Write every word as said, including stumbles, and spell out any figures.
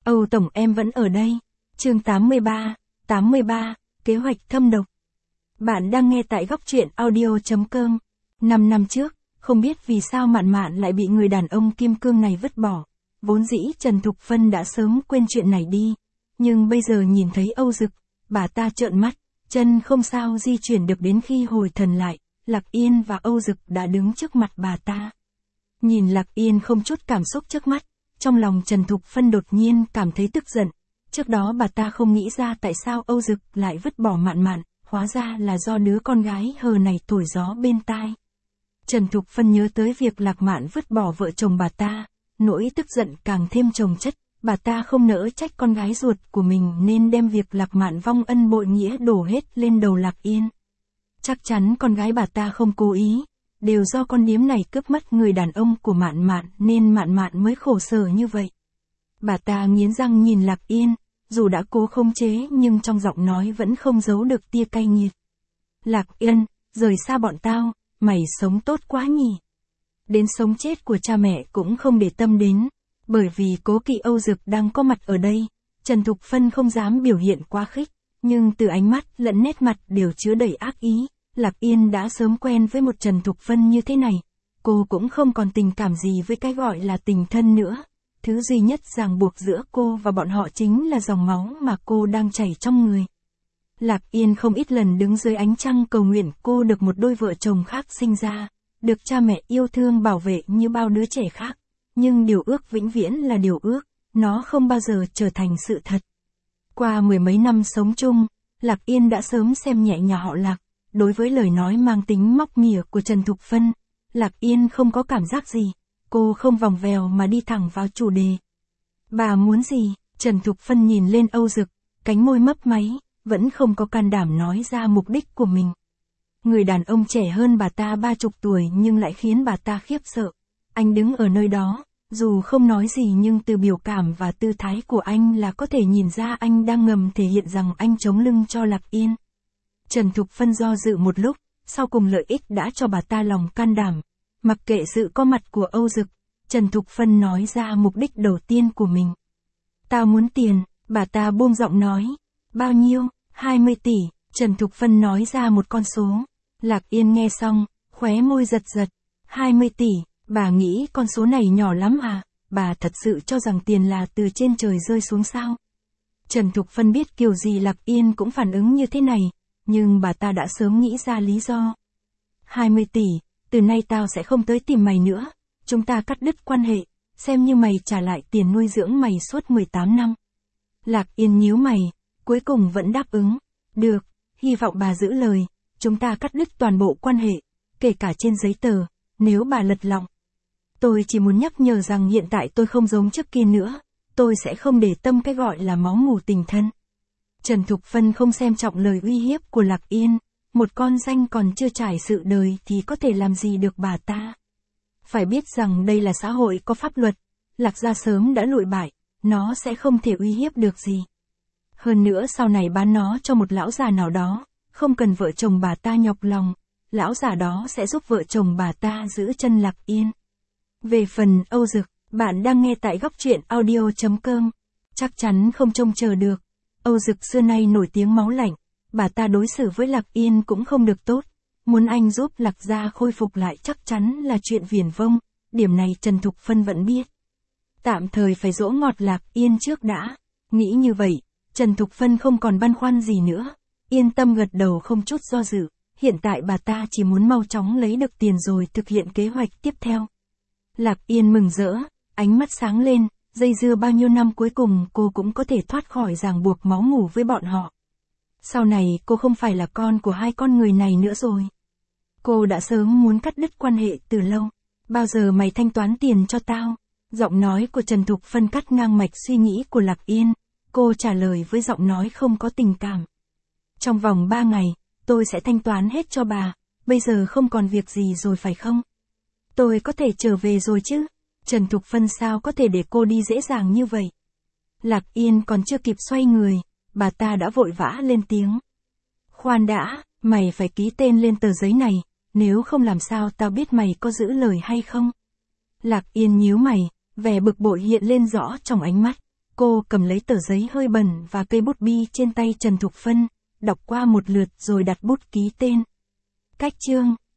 Âu Tổng em vẫn ở đây. Chương tám mươi ba, tám mươi ba, kế hoạch thâm độc. Bạn đang nghe tại góc truyện audio chấm com. Năm năm trước, không biết vì sao Mạn Mạn lại bị người đàn ông kim cương này vứt bỏ. Vốn dĩ Trần Thục Phân đã sớm quên chuyện này đi. Nhưng bây giờ nhìn thấy Âu Dực, bà ta trợn mắt, chân không sao di chuyển được đến khi hồi thần lại, Lạc Yên và Âu Dực đã đứng trước mặt bà ta. Nhìn Lạc Yên không chút cảm xúc trước mắt, trong lòng Trần Thục Phân đột nhiên cảm thấy tức giận. Trước đó bà ta không nghĩ ra tại sao Âu Dực lại vứt bỏ Mạn Mạn, hóa ra là do đứa con gái hờ này thổi gió bên tai. Trần Thục Phân nhớ tới việc Lạc Mạn vứt bỏ vợ chồng bà ta, nỗi tức giận càng thêm chồng chất, bà ta không nỡ trách con gái ruột của mình nên đem việc Lạc Mạn vong ân bội nghĩa đổ hết lên đầu Lạc Yên. Chắc chắn con gái bà ta không cố ý, đều do con điếm này cướp mất người đàn ông của Mạn Mạn nên Mạn Mạn mới khổ sở như vậy. Bà ta nghiến răng nhìn Lạc Yên, dù đã cố khống chế nhưng trong giọng nói vẫn không giấu được tia cay nghiệt. Lạc Yên, rời xa bọn tao, mày sống tốt quá nhỉ. Đến sống chết của cha mẹ cũng không để tâm đến, bởi vì cố kỵ Âu Dực đang có mặt ở đây, Trần Thục Phân không dám biểu hiện quá khích, nhưng từ ánh mắt lẫn nét mặt đều chứa đầy ác ý. Lạc Yên đã sớm quen với một Trần Thục Phân như thế này, cô cũng không còn tình cảm gì với cái gọi là tình thân nữa. Thứ duy nhất ràng buộc giữa cô và bọn họ chính là dòng máu mà cô đang chảy trong người. Lạc Yên không ít lần đứng dưới ánh trăng cầu nguyện cô được một đôi vợ chồng khác sinh ra, được cha mẹ yêu thương bảo vệ như bao đứa trẻ khác. Nhưng điều ước vĩnh viễn là điều ước, nó không bao giờ trở thành sự thật. Qua mười mấy năm sống chung, Lạc Yên đã sớm xem nhẹ nhà họ Lạc. Đối với lời nói mang tính móc mỉa của Trần Thục Phân, Lạc Yên không có cảm giác gì, cô không vòng vèo mà đi thẳng vào chủ đề. Bà muốn gì? Trần Thục Phân nhìn lên Âu Dực, cánh môi mấp máy, vẫn không có can đảm nói ra mục đích của mình. Người đàn ông trẻ hơn bà ta ba chục tuổi nhưng lại khiến bà ta khiếp sợ. Anh đứng ở nơi đó, dù không nói gì nhưng từ biểu cảm và tư thái của anh là có thể nhìn ra anh đang ngầm thể hiện rằng anh chống lưng cho Lạc Yên. Trần Thục Phân do dự một lúc, sau cùng lợi ích đã cho bà ta lòng can đảm. Mặc kệ sự có mặt của Âu Dực, Trần Thục Phân nói ra mục đích đầu tiên của mình. Tao muốn tiền, bà ta buông giọng nói. Bao nhiêu? hai mươi tỷ, Trần Thục Phân nói ra một con số. Lạc Yên nghe xong, khóe môi giật giật. hai mươi tỷ, bà nghĩ con số này nhỏ lắm à? Bà thật sự cho rằng tiền là từ trên trời rơi xuống sao? Trần Thục Phân biết kiểu gì Lạc Yên cũng phản ứng như thế này. Nhưng bà ta đã sớm nghĩ ra lý do. hai mươi tỷ, từ nay tao sẽ không tới tìm mày nữa, chúng ta cắt đứt quan hệ, xem như mày trả lại tiền nuôi dưỡng mày suốt mười tám năm. Lạc Yên nhíu mày, cuối cùng vẫn đáp ứng. Được, hy vọng bà giữ lời, chúng ta cắt đứt toàn bộ quan hệ, kể cả trên giấy tờ, nếu bà lật lọng. Tôi chỉ muốn nhắc nhở rằng hiện tại tôi không giống trước kia nữa, tôi sẽ không để tâm cái gọi là máu mủ tình thân. Trần Thục Phân không xem trọng lời uy hiếp của Lạc Yên, một con danh còn chưa trải sự đời thì có thể làm gì được bà ta. Phải biết rằng đây là xã hội có pháp luật, Lạc gia sớm đã lụi bại, nó sẽ không thể uy hiếp được gì. Hơn nữa sau này bán nó cho một lão già nào đó, không cần vợ chồng bà ta nhọc lòng, lão già đó sẽ giúp vợ chồng bà ta giữ chân Lạc Yên. Về phần Âu Dực, bạn đang nghe tại góc truyện audio chấm com, chắc chắn không trông chờ được. Âu Dực xưa nay nổi tiếng máu lạnh, bà ta đối xử với Lạc Yên cũng không được tốt, muốn anh giúp Lạc gia khôi phục lại chắc chắn là chuyện viển vông, điểm này Trần Thục Phân vẫn biết. Tạm thời phải dỗ ngọt Lạc Yên trước đã, nghĩ như vậy, Trần Thục Phân không còn băn khoăn gì nữa, yên tâm gật đầu không chút do dự, hiện tại bà ta chỉ muốn mau chóng lấy được tiền rồi thực hiện kế hoạch tiếp theo. Lạc Yên mừng rỡ, ánh mắt sáng lên. Dây dưa bao nhiêu năm cuối cùng cô cũng có thể thoát khỏi ràng buộc máu mủ với bọn họ. Sau này cô không phải là con của hai con người này nữa rồi. Cô đã sớm muốn cắt đứt quan hệ từ lâu. Bao giờ mày thanh toán tiền cho tao? Giọng nói của Trần Thục Phân cắt ngang mạch suy nghĩ của Lạc Yên. Cô trả lời với giọng nói không có tình cảm. Trong vòng ba ngày, tôi sẽ thanh toán hết cho bà. Bây giờ không còn việc gì rồi phải không? Tôi có thể trở về rồi chứ? Trần Thục Phân sao có thể để cô đi dễ dàng như vậy? Lạc Yên còn chưa kịp xoay người, bà ta đã vội vã lên tiếng. Khoan đã, mày phải ký tên lên tờ giấy này, nếu không làm sao tao biết mày có giữ lời hay không? Lạc Yên nhíu mày, vẻ bực bội hiện lên rõ trong ánh mắt. Cô cầm lấy tờ giấy hơi bẩn và cây bút bi trên tay Trần Thục Phân, đọc qua một lượt rồi đặt bút ký tên. Cách chương